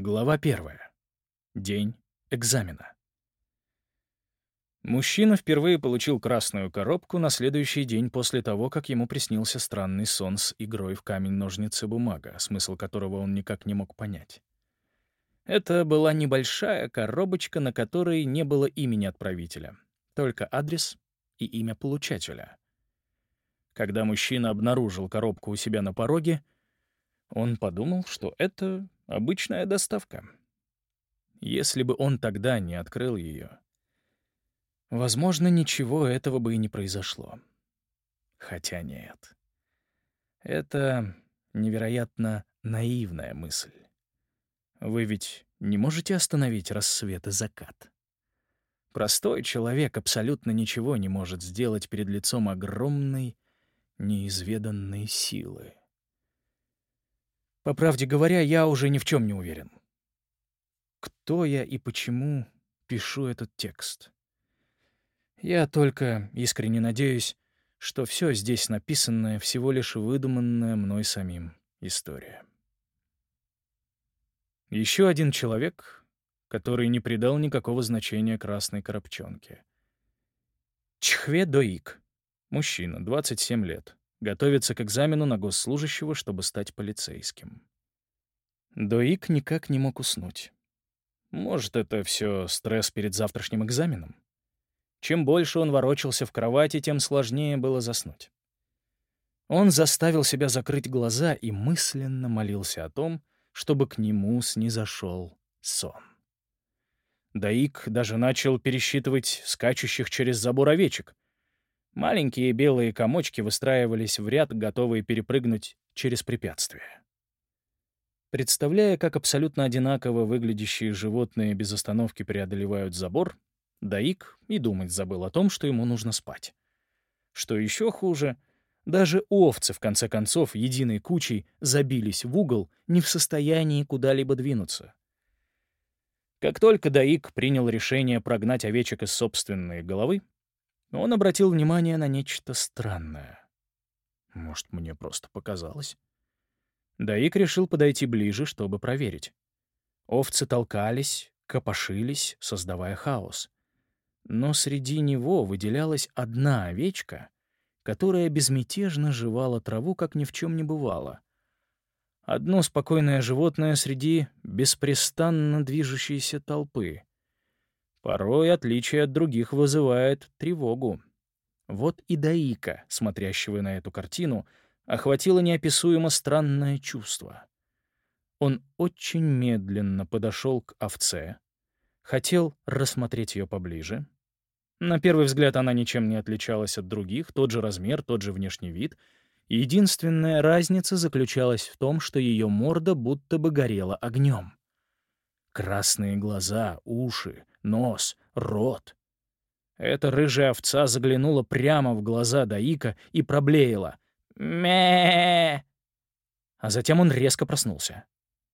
Глава 1. День экзамена. Мужчина впервые получил красную коробку на следующий день после того, как ему приснился странный сон с игрой в камень-ножницы-бумага, смысл которого он никак не мог понять. Это была небольшая коробочка, на которой не было имени отправителя, только адрес и имя получателя. Когда мужчина обнаружил коробку у себя на пороге, он подумал, что это обычная доставка. Если бы он тогда не открыл ее, возможно, ничего этого бы и не произошло. Хотя нет. Это невероятно наивная мысль. Вы ведь не можете остановить рассвет и закат. Простой человек абсолютно ничего не может сделать перед лицом огромной, неизведанной силы. По правде говоря, я уже ни в чем не уверен. Кто я и почему пишу этот текст? Я только искренне надеюсь, что все здесь написанное всего лишь выдуманная мной самим история. Еще один человек, который не придал никакого значения красной коробчонке. Чхве Доик. Мужчина, 27 лет. Готовится к экзамену на госслужащего, чтобы стать полицейским. Доик никак не мог уснуть. Может, это все стресс перед завтрашним экзаменом? Чем больше он ворочался в кровати, тем сложнее было заснуть. Он заставил себя закрыть глаза и мысленно молился о том, чтобы к нему снизошел сон. Доик даже начал пересчитывать скачущих через забор овечек. Маленькие белые комочки выстраивались в ряд, готовые перепрыгнуть через препятствия. Представляя, как абсолютно одинаково выглядящие животные без остановки преодолевают забор, Доик и думать забыл о том, что ему нужно спать. Что еще хуже, даже овцы, в конце концов, единой кучей забились в угол, не в состоянии куда-либо двинуться. Как только Доик принял решение прогнать овечек из собственной головы, он обратил внимание на нечто странное. Может, мне просто показалось? Доик решил подойти ближе, чтобы проверить. Овцы толкались, копошились, создавая хаос. Но среди него выделялась одна овечка, которая безмятежно жевала траву, как ни в чем не бывало. Одно спокойное животное среди беспрестанно движущейся толпы. Порой отличие от других вызывает тревогу. Вот и Доика, смотрящего на эту картину, охватило неописуемо странное чувство. Он очень медленно подошел к овце, хотел рассмотреть ее поближе. На первый взгляд она ничем не отличалась от других, тот же размер, тот же внешний вид. Единственная разница заключалась в том, что ее морда будто бы горела огнем. Красные глаза, уши, нос, рот. Эта рыжая овца заглянула прямо в глаза Доика и проблеяла: «Мэ!». А затем он резко проснулся.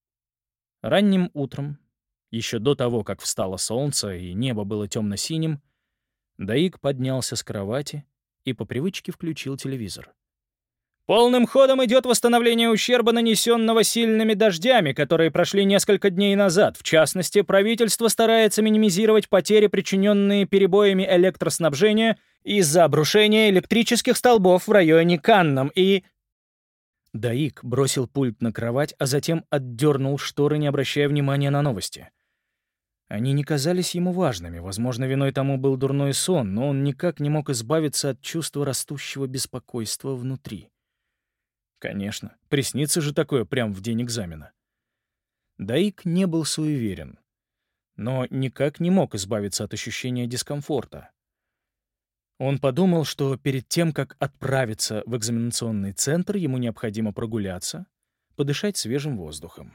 Ранним утром, еще до того, как встало солнце и небо было темно-синим, Доик поднялся с кровати и по привычке включил телевизор. «Полным ходом идет восстановление ущерба, нанесенного сильными дождями, которые прошли несколько дней назад. В частности, правительство старается минимизировать потери, причиненные перебоями электроснабжения из-за обрушения электрических столбов в районе Каннам и...» Доик бросил пульт на кровать, а затем отдернул шторы, не обращая внимания на новости. Они не казались ему важными, возможно, виной тому был дурной сон, но он никак не мог избавиться от чувства растущего беспокойства внутри. Конечно, приснится же такое прямо в день экзамена. Доик не был суеверен, но никак не мог избавиться от ощущения дискомфорта. Он подумал, что перед тем, как отправиться в экзаменационный центр, ему необходимо прогуляться, подышать свежим воздухом.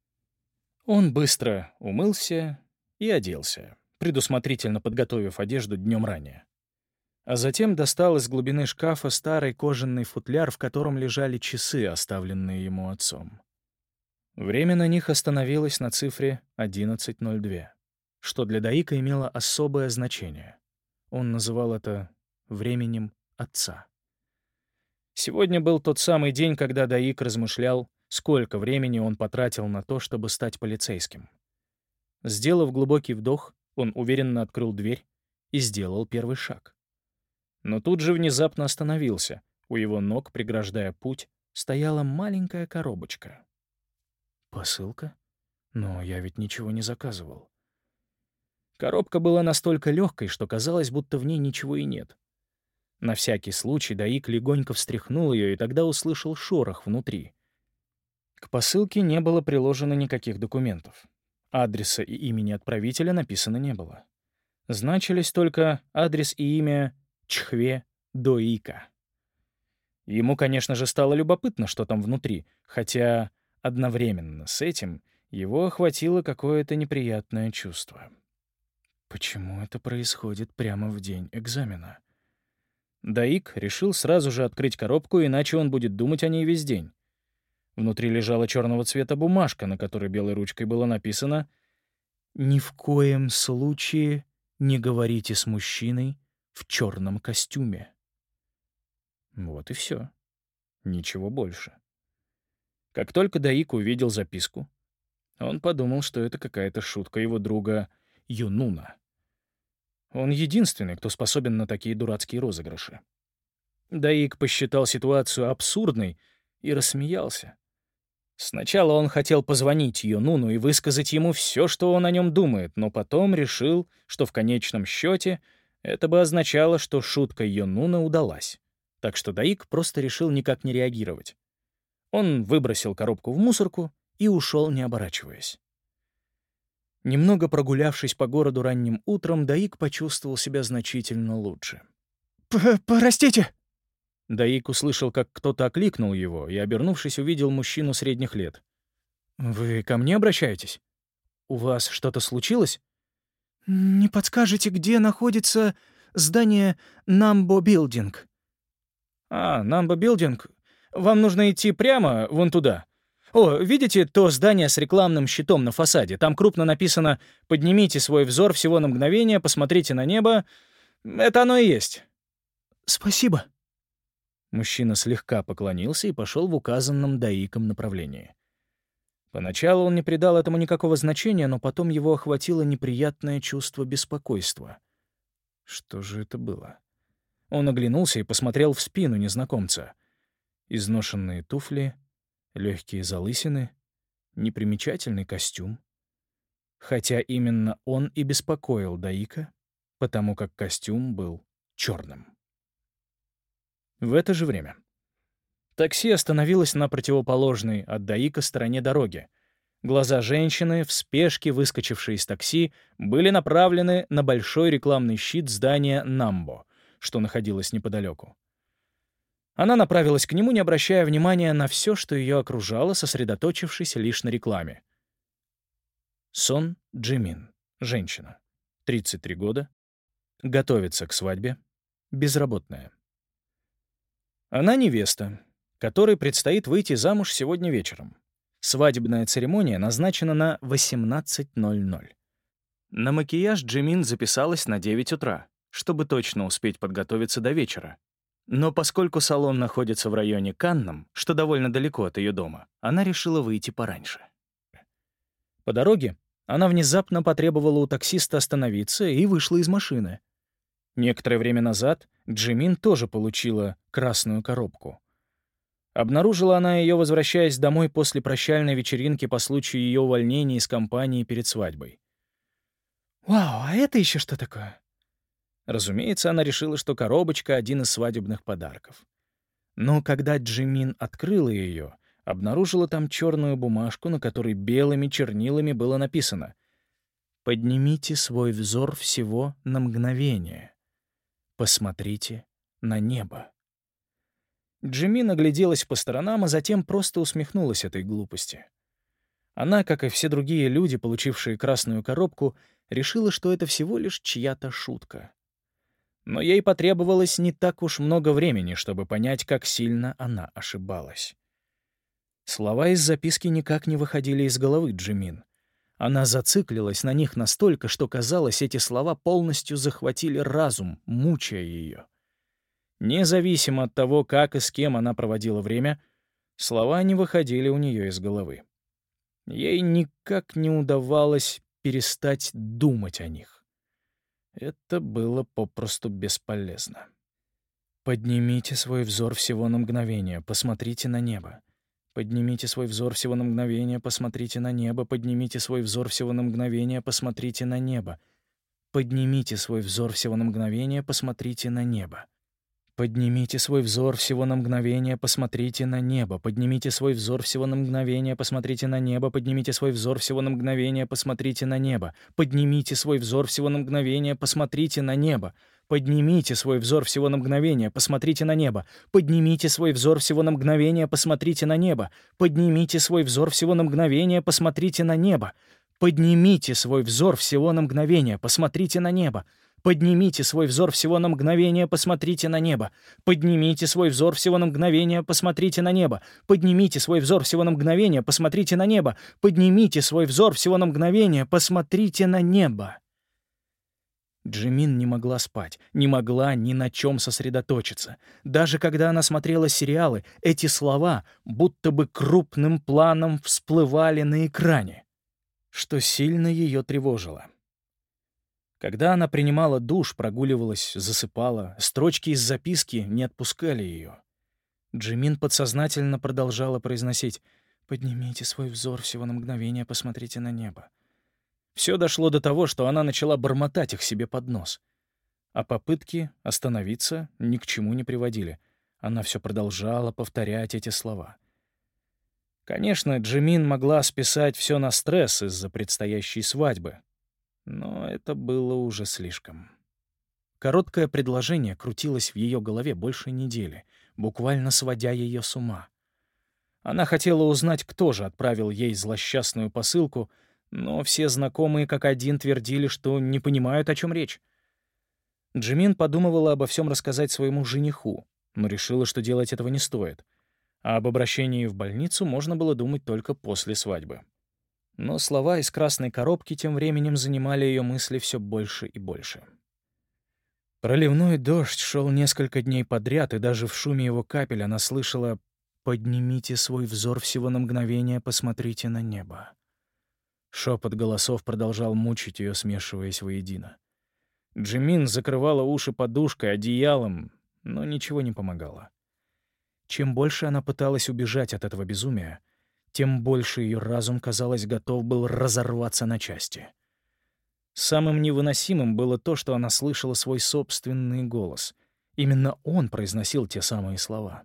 Он быстро умылся и оделся, предусмотрительно подготовив одежду днем ранее. А затем достал из глубины шкафа старый кожаный футляр, в котором лежали часы, оставленные ему отцом. Время на них остановилось на цифре 11:02, что для Доика имело особое значение. Он называл это временем отца. Сегодня был тот самый день, когда Доик размышлял, сколько времени он потратил на то, чтобы стать полицейским. Сделав глубокий вдох, он уверенно открыл дверь и сделал первый шаг. Но тут же внезапно остановился. У его ног, преграждая путь, стояла маленькая коробочка. Посылка? Но я ведь ничего не заказывал. Коробка была настолько легкой, что казалось, будто в ней ничего и нет. На всякий случай Даик легонько встряхнул ее и тогда услышал шорох внутри. К посылке не было приложено никаких документов. Адреса и имени отправителя написано не было. Значились только адрес и имя Чхве Доика. Ему, конечно же, стало любопытно, что там внутри, хотя одновременно с этим его охватило какое-то неприятное чувство. Почему это происходит прямо в день экзамена? Даик решил сразу же открыть коробку, иначе он будет думать о ней весь день. Внутри лежала черного цвета бумажка, на которой белой ручкой было написано «Ни в коем случае не говорите с мужчиной в черном костюме». Вот и все. Ничего больше. Как только Даик увидел записку, он подумал, что это какая-то шутка его друга Юнуна. Он единственный, кто способен на такие дурацкие розыгрыши. Даик посчитал ситуацию абсурдной и рассмеялся. Сначала он хотел позвонить Юнуну и высказать ему все, что он о нем думает, но потом решил, что в конечном счете это бы означало, что шутка Юнуна удалась. Так что Даик просто решил никак не реагировать. Он выбросил коробку в мусорку и ушел, не оборачиваясь. Немного прогулявшись по городу ранним утром, Даик почувствовал себя значительно лучше. «Простите!» Даик услышал, как кто-то окликнул его, и, обернувшись, увидел мужчину средних лет. «Вы ко мне обращаетесь? У вас что-то случилось?» «Не подскажете, где находится здание Намбо Билдинг?» «Намбо Билдинг? Вам нужно идти прямо вон туда. О, видите то здание с рекламным щитом на фасаде? Там крупно написано «Поднимите свой взор всего на мгновение, посмотрите на небо». Это оно и есть». «Спасибо». Мужчина слегка поклонился и пошел в указанном Даиком направлении. Поначалу он не придал этому никакого значения, но потом его охватило неприятное чувство беспокойства. Что же это было? Он оглянулся и посмотрел в спину незнакомца. Изношенные туфли, легкие залысины, непримечательный костюм. Хотя именно он и беспокоил Даика, потому как костюм был черным. В это же время такси остановилось на противоположной от Даика стороне дороги. Глаза женщины, в спешке выскочившей из такси, были направлены на большой рекламный щит здания «Намбо», что находилось неподалеку. Она направилась к нему, не обращая внимания на все, что ее окружало, сосредоточившись лишь на рекламе. Сон Джимин, женщина, 33 года, готовится к свадьбе, безработная. Она невеста, которой предстоит выйти замуж сегодня вечером. Свадебная церемония назначена на 18:00. На макияж Джимин записалась на 9 утра, чтобы точно успеть подготовиться до вечера. Но поскольку салон находится в районе Каннам, что довольно далеко от ее дома, она решила выйти пораньше. По дороге она внезапно потребовала у таксиста остановиться и вышла из машины. Некоторое время назад Джимин тоже получила красную коробку. Обнаружила она ее, возвращаясь домой после прощальной вечеринки по случаю ее увольнения из компании перед свадьбой. «Вау, а это еще что такое?» Разумеется, она решила, что коробочка — один из свадебных подарков. Но когда Джимин открыла ее, обнаружила там черную бумажку, на которой белыми чернилами было написано «Поднимите свой взор всего на мгновение. Посмотрите на небо». Джимин огляделась по сторонам, а затем просто усмехнулась этой глупости. Она, как и все другие люди, получившие красную коробку, решила, что это всего лишь чья-то шутка. Но ей потребовалось не так уж много времени, чтобы понять, как сильно она ошибалась. Слова из записки никак не выходили из головы Джимин. Она зациклилась на них настолько, что, казалось, эти слова полностью захватили разум, мучая ее. Независимо от того, как и с кем она проводила время, Слова не выходили у нее из головы. Ей никак не удавалось перестать думать о них. Это было попросту бесполезно. Поднимите свой взор всего на мгновение, посмотрите на небо. Поднимите свой взор всего на мгновение, посмотрите на небо. Поднимите свой взор всего на мгновение, посмотрите на небо. Поднимите свой взор всего на мгновение, посмотрите на небо. Поднимите свой взор всего на мгновение, посмотрите на небо. Поднимите свой взор всего на мгновение, посмотрите на небо. Поднимите свой взор всего на мгновение, посмотрите на небо. Поднимите свой взор всего на мгновение, посмотрите на небо. Поднимите свой взор всего на мгновение, посмотрите на небо. Поднимите свой взор всего на мгновение, посмотрите на небо. Поднимите свой взор всего на мгновение, посмотрите на небо. Поднимите свой взор всего на мгновение, посмотрите на небо. Поднимите свой взор всего на мгновение, посмотрите на небо. Поднимите свой взор всего на мгновение, посмотрите на небо. Поднимите свой взор всего на мгновение, посмотрите на небо. Поднимите свой взор всего на мгновение, посмотрите на небо. Джимин не могла спать, не могла ни на чем сосредоточиться. Даже когда она смотрела сериалы, эти слова будто бы крупным планом всплывали на экране, что сильно ее тревожило. Когда она принимала душ, прогуливалась, засыпала, строчки из записки не отпускали ее. Джимин подсознательно продолжала произносить: «Поднимите свой взор всего на мгновение, посмотрите на небо». Все дошло до того, что она начала бормотать их себе под нос. А попытки остановиться ни к чему не приводили. Она все продолжала повторять эти слова. Конечно, Джимин могла списать все на стресс из-за предстоящей свадьбы. Но это было уже слишком. Короткое предложение крутилось в ее голове больше недели, буквально сводя ее с ума. Она хотела узнать, кто же отправил ей злосчастную посылку, но все знакомые как один твердили, что не понимают, о чем речь. Джимин подумывала обо всем рассказать своему жениху, но решила, что делать этого не стоит, а об обращении в больницу можно было думать только после свадьбы. Но слова из красной коробки тем временем занимали ее мысли все больше и больше. Проливной дождь шел несколько дней подряд, и даже в шуме его капель она слышала: «Поднимите свой взор всего на мгновение, посмотрите на небо». Шепот голосов продолжал мучить ее, смешиваясь воедино. Джимин закрывала уши подушкой, одеялом, но ничего не помогало. Чем больше она пыталась убежать от этого безумия, тем больше ее разум, казалось, готов был разорваться на части. Самым невыносимым было то, что она слышала свой собственный голос. Именно он произносил те самые слова.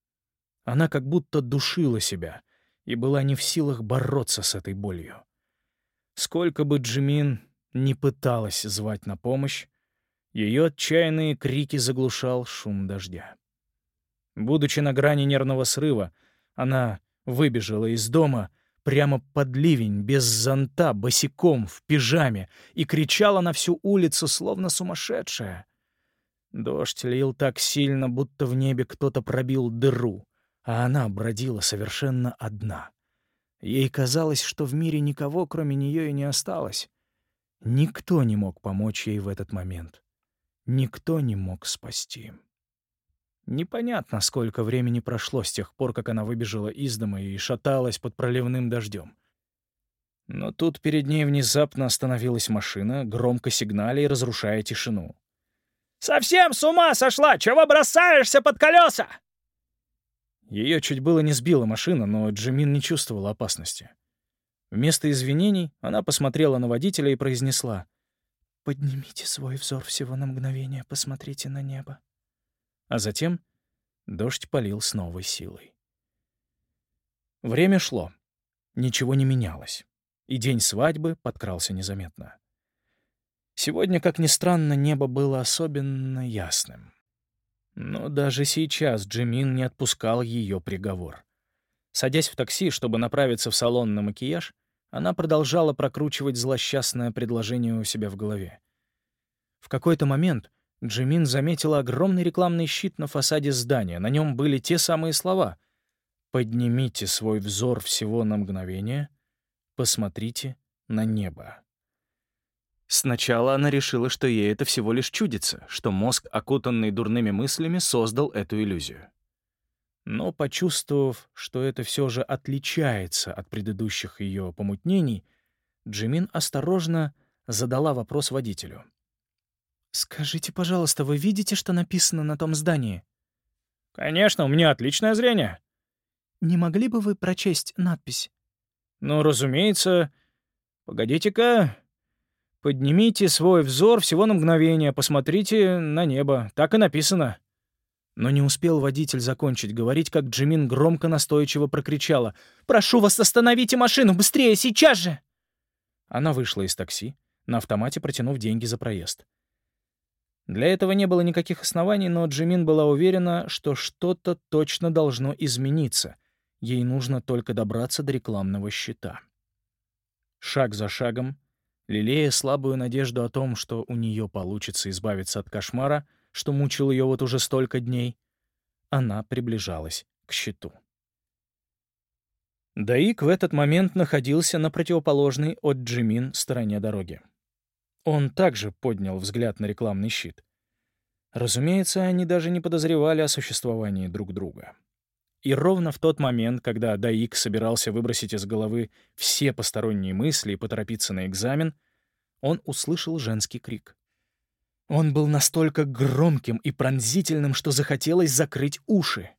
Она как будто душила себя и была не в силах бороться с этой болью. Сколько бы Джимин ни пыталась звать на помощь, ее отчаянные крики заглушал шум дождя. Будучи на грани нервного срыва, она выбежала из дома прямо под ливень, без зонта, босиком, в пижаме, и кричала на всю улицу, словно сумасшедшая. Дождь лил так сильно, будто в небе кто-то пробил дыру, а она бродила совершенно одна. Ей казалось, что в мире никого, кроме нее, и не осталось. Никто не мог помочь ей в этот момент. Никто не мог спасти. Непонятно, сколько времени прошло с тех пор, как она выбежала из дома и шаталась под проливным дождем. Но тут перед ней внезапно остановилась машина, громко сигналя и разрушая тишину. «Совсем с ума сошла! Чего бросаешься под колеса?» Ее чуть было не сбила машина, но Джимин не чувствовала опасности. Вместо извинений она посмотрела на водителя и произнесла: «Поднимите свой взор всего на мгновение, посмотрите на небо». А затем дождь полил с новой силой. Время шло. Ничего не менялось. И день свадьбы подкрался незаметно. Сегодня, как ни странно, небо было особенно ясным. Но даже сейчас Джимин не отпускал ее приговор. Садясь в такси, чтобы направиться в салон на макияж, она продолжала прокручивать злосчастное предложение у себя в голове. В какой-то момент Джимин заметила огромный рекламный щит на фасаде здания. На нем были те самые слова: «Поднимите свой взор всего на мгновение, посмотрите на небо». Сначала она решила, что ей это всего лишь чудится, что мозг, окутанный дурными мыслями, создал эту иллюзию. Но, почувствовав, что это все же отличается от предыдущих ее помутнений, Джимин осторожно задала вопрос водителю. «Скажите, пожалуйста, вы видите, что написано на том здании?» «Конечно, у меня отличное зрение». «Не могли бы вы прочесть надпись?» «Ну, разумеется. Погодите-ка. Поднимите свой взор всего на мгновение, посмотрите на небо. Так и написано». Но не успел водитель закончить говорить, как Джимин громко настойчиво прокричала: «Прошу вас, остановите машину! Быстрее, сейчас же!» Она вышла из такси, на автомате протянув деньги за проезд. Для этого не было никаких оснований, но Джимин была уверена, что что-то точно должно измениться. Ей нужно только добраться до рекламного щита. Шаг за шагом, лелея слабую надежду о том, что у нее получится избавиться от кошмара, что мучил ее вот уже столько дней, она приближалась к щиту. Даик в этот момент находился на противоположной от Джимин стороне дороги. Он также поднял взгляд на рекламный щит. Разумеется, они даже не подозревали о существовании друг друга. И ровно в тот момент, когда Даик собирался выбросить из головы все посторонние мысли и поторопиться на экзамен, он услышал женский крик. Он был настолько громким и пронзительным, что захотелось закрыть уши.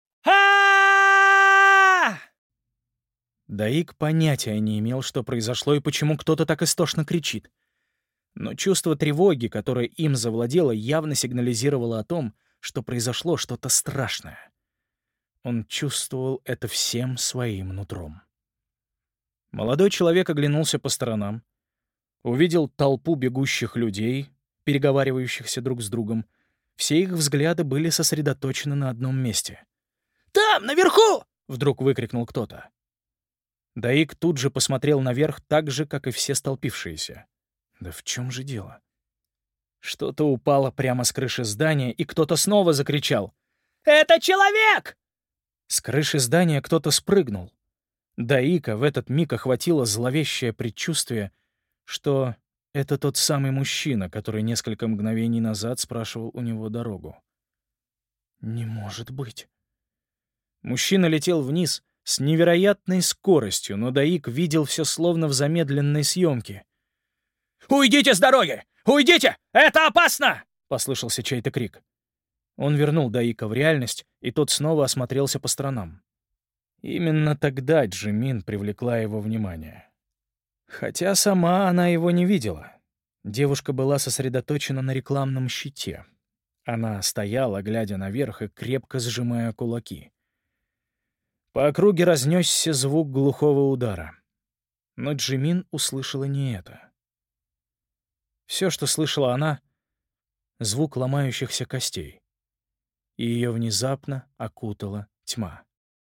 А! Даик понятия не имел, что произошло и почему кто-то так истошно кричит. Но чувство тревоги, которое им завладело, явно сигнализировало о том, что произошло что-то страшное. Он чувствовал это всем своим нутром. Молодой человек оглянулся по сторонам, увидел толпу бегущих людей, переговаривающихся друг с другом. Все их взгляды были сосредоточены на одном месте. «Там, наверху!» — вдруг выкрикнул кто-то. Даик тут же посмотрел наверх так же, как и все столпившиеся. Да в чем же дело? Что-то упало прямо с крыши здания, и кто-то снова закричал: «Это человек!» С крыши здания кто-то спрыгнул. Даика в этот миг охватило зловещее предчувствие, что это тот самый мужчина, который несколько мгновений назад спрашивал у него дорогу. Не может быть. Мужчина летел вниз с невероятной скоростью, но Даик видел все словно в замедленной съемке. «Уйдите с дороги! Уйдите! Это опасно!» — послышался чей-то крик. Он вернул Даика в реальность, и тот снова осмотрелся по сторонам. Именно тогда Джимин привлекла его внимание. Хотя сама она его не видела. Девушка была сосредоточена на рекламном щите. Она стояла, глядя наверх и крепко сжимая кулаки. По округе разнесся звук глухого удара. Но Джимин услышала не это. Все, что слышала она — звук ломающихся костей. И ее внезапно окутала тьма.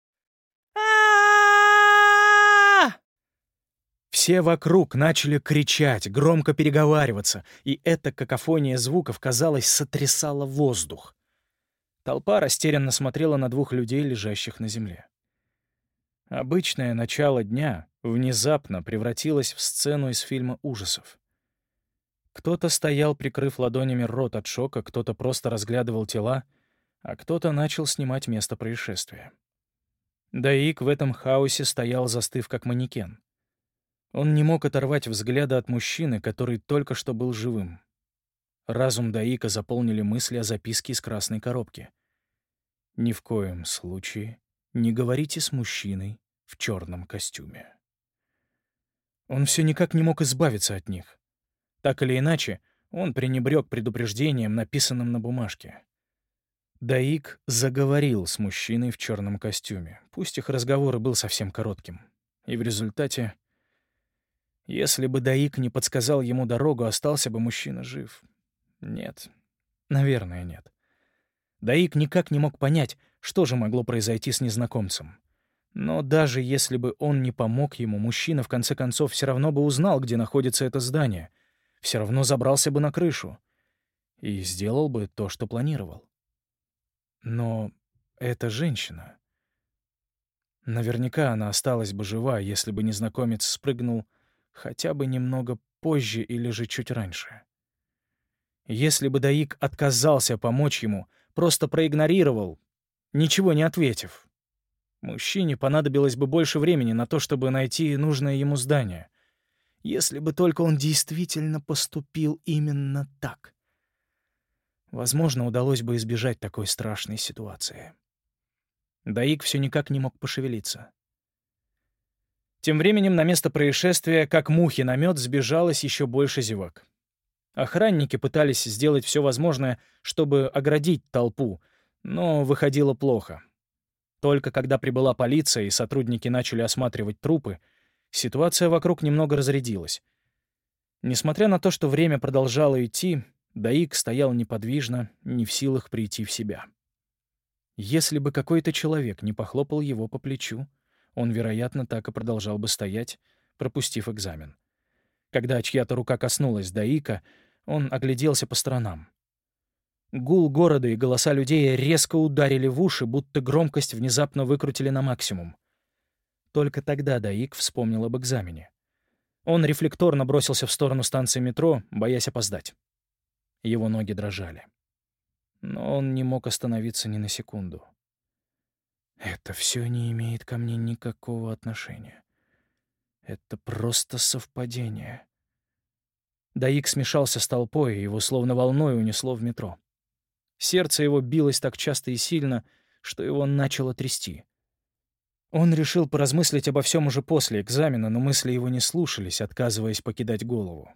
Все вокруг начали кричать, громко переговариваться, и эта какофония звуков, казалось, сотрясала воздух. Толпа растерянно смотрела на двух людей, лежащих на земле. Обычное начало дня внезапно превратилось в сцену из фильма ужасов. Кто-то стоял, прикрыв ладонями рот от шока, кто-то просто разглядывал тела, а кто-то начал снимать место происшествия. Даик в этом хаосе стоял, застыв как манекен. Он не мог оторвать взгляда от мужчины, который только что был живым. Разум Даика заполнили мысли о записке из красной коробки. «Ни в коем случае не говорите с мужчиной в черном костюме». Он все никак не мог избавиться от них. Так или иначе, он пренебрег предупреждением, написанным на бумажке. Даик заговорил с мужчиной в черном костюме, пусть их разговор и был совсем коротким. И в результате, если бы Даик не подсказал ему дорогу, остался бы мужчина жив. Нет. Наверное, нет. Даик никак не мог понять, что же могло произойти с незнакомцем. Но даже если бы он не помог ему, мужчина в конце концов все равно бы узнал, где находится это здание, все равно забрался бы на крышу и сделал бы то, что планировал. Но эта женщина... Наверняка она осталась бы жива, если бы незнакомец спрыгнул хотя бы немного позже или же чуть раньше. Если бы Даик отказался помочь ему, просто проигнорировал, ничего не ответив. Мужчине понадобилось бы больше времени на то, чтобы найти нужное ему здание. Если бы только он действительно поступил именно так. Возможно, удалось бы избежать такой страшной ситуации. Даик все никак не мог пошевелиться. Тем временем на место происшествия, как мухи на мед, сбежалось еще больше зевак. Охранники пытались сделать все возможное, чтобы оградить толпу, но выходило плохо. Только когда прибыла полиция и сотрудники начали осматривать трупы, ситуация вокруг немного разрядилась. Несмотря на то, что время продолжало идти, Даик стоял неподвижно, не в силах прийти в себя. Если бы какой-то человек не похлопал его по плечу, он, вероятно, так и продолжал бы стоять, пропустив экзамен. Когда чья-то рука коснулась Даика, он огляделся по сторонам. Гул города и голоса людей резко ударили в уши, будто громкость внезапно выкрутили на максимум. Только тогда Даик вспомнил об экзамене. Он рефлекторно бросился в сторону станции метро, боясь опоздать. Его ноги дрожали. Но он не мог остановиться ни на секунду. Это все не имеет ко мне никакого отношения. Это просто совпадение. Даик смешался с толпой, и его словно волной унесло в метро. Сердце его билось так часто и сильно, что его начало трясти. Он решил поразмыслить обо всем уже после экзамена, но мысли его не слушались, отказываясь покидать голову.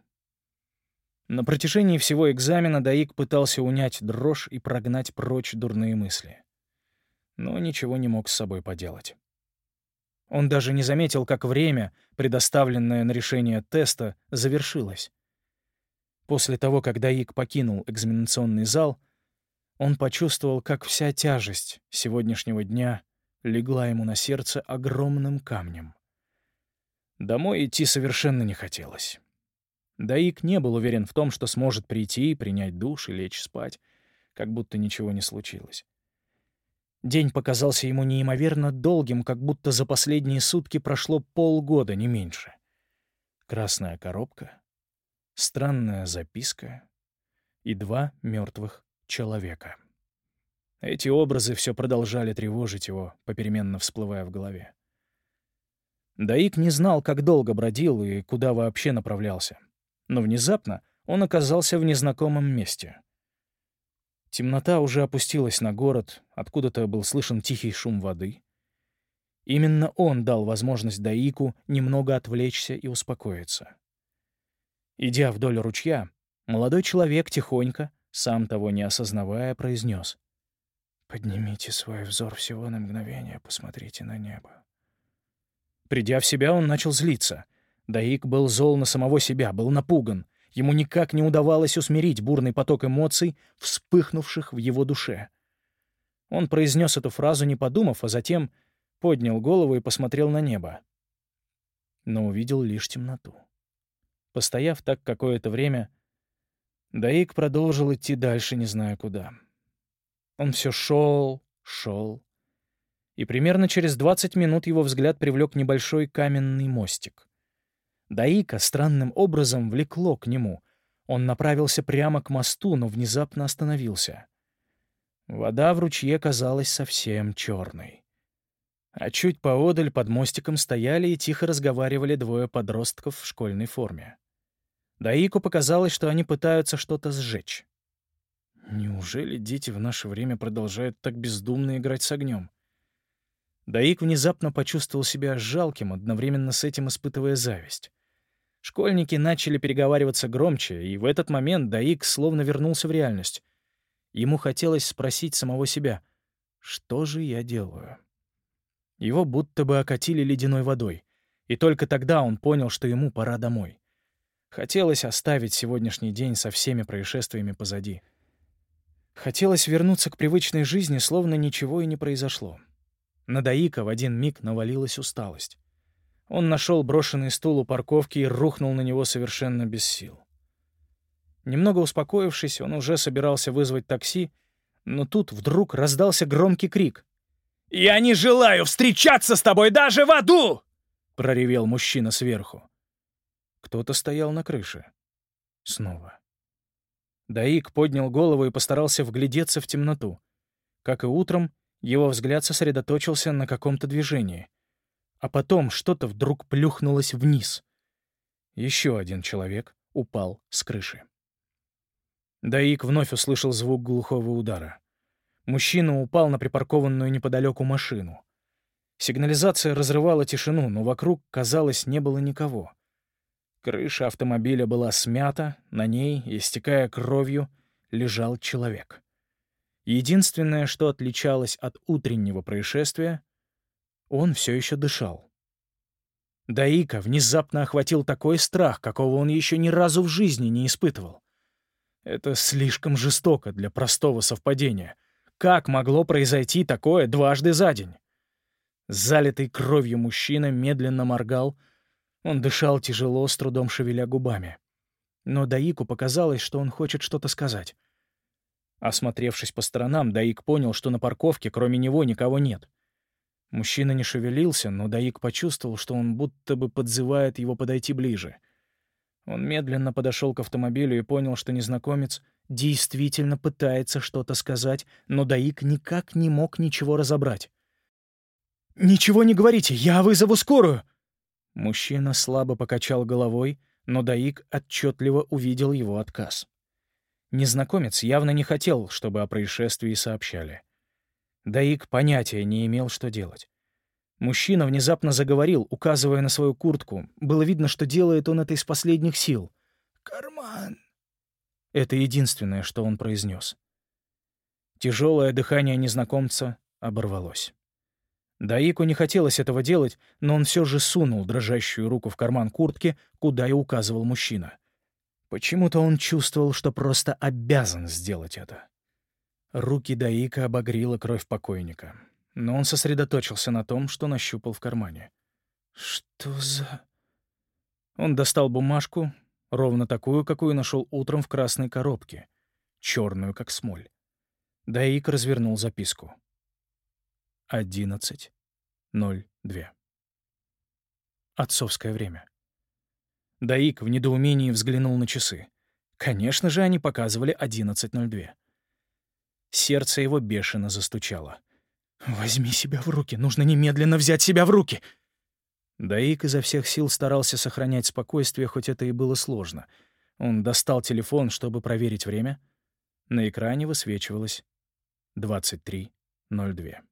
На протяжении всего экзамена Даик пытался унять дрожь и прогнать прочь дурные мысли. Но ничего не мог с собой поделать. Он даже не заметил, как время, предоставленное на решение теста, завершилось. После того, как Даик покинул экзаменационный зал, он почувствовал, как вся тяжесть сегодняшнего дня легла ему на сердце огромным камнем. Домой идти совершенно не хотелось. Даик не был уверен в том, что сможет прийти, принять душ и лечь спать, как будто ничего не случилось. День показался ему неимоверно долгим, как будто за последние сутки прошло полгода, не меньше. Красная коробка, странная записка и 2 мертвых человека. Эти образы все продолжали тревожить его, попеременно всплывая в голове. Даик не знал, как долго бродил и куда вообще направлялся. Но внезапно он оказался в незнакомом месте. Темнота уже опустилась на город, откуда-то был слышен тихий шум воды. Именно он дал возможность Даику немного отвлечься и успокоиться. Идя вдоль ручья, молодой человек тихонько, сам того не осознавая, произнес: «Поднимите свой взор всего на мгновение, посмотрите на небо». Придя в себя, он начал злиться. Даик был зол на самого себя, был напуган. Ему никак не удавалось усмирить бурный поток эмоций, вспыхнувших в его душе. Он произнес эту фразу, не подумав, а затем поднял голову и посмотрел на небо. Но увидел лишь темноту. Постояв так какое-то время, Даик продолжил идти дальше, не зная куда. Он все шел, и примерно через 20 минут его взгляд привлек небольшой каменный мостик. Даика странным образом влекло к нему. Он направился прямо к мосту, но внезапно остановился. Вода в ручье казалась совсем черной. А чуть поодаль под мостиком стояли и тихо разговаривали 2 подростков в школьной форме. Даику показалось, что они пытаются что-то сжечь. Неужели дети в наше время продолжают так бездумно играть с огнем? Даик внезапно почувствовал себя жалким, одновременно с этим испытывая зависть. Школьники начали переговариваться громче, и в этот момент Даик словно вернулся в реальность. Ему хотелось спросить самого себя: «Что же я делаю?» Его будто бы окатили ледяной водой, и только тогда он понял, что ему пора домой. Хотелось оставить сегодняшний день со всеми происшествиями позади. Хотелось вернуться к привычной жизни, словно ничего и не произошло. На Даика в один миг навалилась усталость. Он нашел брошенный стул у парковки и рухнул на него совершенно без сил. Немного успокоившись, он уже собирался вызвать такси, но тут вдруг раздался громкий крик. «Я не желаю встречаться с тобой даже в аду!» — проревел мужчина сверху. Кто-то стоял на крыше. Снова. Даик поднял голову и постарался вглядеться в темноту. Как и утром, Его взгляд сосредоточился на каком-то движении. А потом что-то вдруг плюхнулось вниз. Еще один человек упал с крыши. Даик вновь услышал звук глухого удара. Мужчина упал на припаркованную неподалеку машину. Сигнализация разрывала тишину, но вокруг, казалось, не было никого. Крыша автомобиля была смята, на ней, истекая кровью, лежал человек. Единственное, что отличалось от утреннего происшествия, он все еще дышал. Даика внезапно охватил такой страх, какого он еще ни разу в жизни не испытывал. Это слишком жестоко для простого совпадения. Как могло произойти такое дважды за день? Залитый кровью мужчина медленно моргал. Он дышал тяжело, с трудом шевеля губами. Но Даику показалось, что он хочет что-то сказать. Осмотревшись по сторонам, Даик понял, что на парковке кроме него никого нет. Мужчина не шевелился, но Даик почувствовал, что он будто бы подзывает его подойти ближе. Он медленно подошел к автомобилю и понял, что незнакомец действительно пытается что-то сказать, но Даик никак не мог ничего разобрать. «Ничего не говорите, я вызову скорую!» Мужчина слабо покачал головой, но Даик отчетливо увидел его отказ. Незнакомец явно не хотел, чтобы о происшествии сообщали. Даик понятия не имел, что делать. Мужчина внезапно заговорил, указывая на свою куртку. Было видно, что делает он это из последних сил. «Карман!» Это единственное, что он произнес. Тяжелое дыхание незнакомца оборвалось. Даику не хотелось этого делать, но он все же сунул дрожащую руку в карман куртки, куда и указывал мужчина. Почему-то он чувствовал, что просто обязан сделать это. Руки Даика обогрела кровь покойника, но он сосредоточился на том, что нащупал в кармане. «Что за...» Он достал бумажку, ровно такую, какую нашел утром в красной коробке, черную, как смоль. Даик развернул записку. 11:02. Отцовское время. Даик в недоумении взглянул на часы. Конечно же, они показывали 11:02. Сердце его бешено застучало. «Возьми себя в руки, нужно немедленно взять себя в руки!» Даик изо всех сил старался сохранять спокойствие, хоть это и было сложно. Он достал телефон, чтобы проверить время. На экране высвечивалось 23:02.